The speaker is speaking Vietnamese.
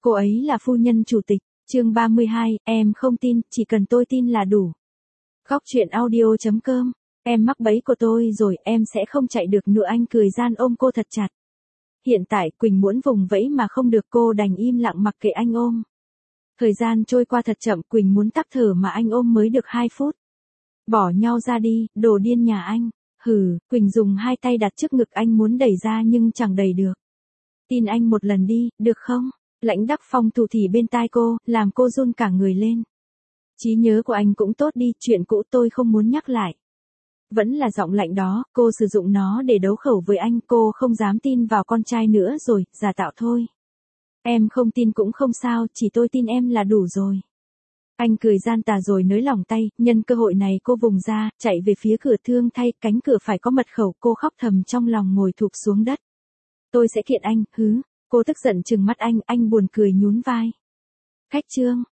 Cô ấy là phu nhân chủ tịch. Chương 32, em không tin, chỉ cần tôi tin là đủ. Góc truyện audio.com. Em mắc bẫy của tôi rồi, em sẽ không chạy được nữa. Anh cười gian ôm cô thật chặt. Hiện tại Quỳnh muốn vùng vẫy mà không được, cô đành im lặng mặc kệ anh ôm. Thời gian trôi qua thật chậm, Quỳnh muốn tắc thở mà anh ôm mới được 2 phút. Bỏ nhau ra đi, đồ điên nhà anh. Hừ, Quỳnh dùng 2 tay đặt trước ngực anh muốn đẩy ra nhưng chẳng đẩy được. Tin anh một lần đi, được không? Lãnh Đắc Phong thủ thỉ bên tai cô, làm cô run cả người lên. Trí nhớ của anh cũng tốt đi, chuyện cũ tôi không muốn nhắc lại. Vẫn là giọng lạnh đó, cô sử dụng nó để đấu khẩu với anh, cô không dám tin vào con trai nữa rồi, giả tạo thôi. Em không tin cũng không sao, chỉ tôi tin em là đủ rồi. Anh cười gian tà rồi nới lỏng tay, nhân cơ hội này cô vùng ra, chạy về phía cửa. Thương thay, cánh cửa phải có mật khẩu, cô khóc thầm trong lòng ngồi thụp xuống đất. Tôi sẽ kiện anh, hứ. Cô tức giận trừng mắt anh buồn cười nhún vai. Khách trương,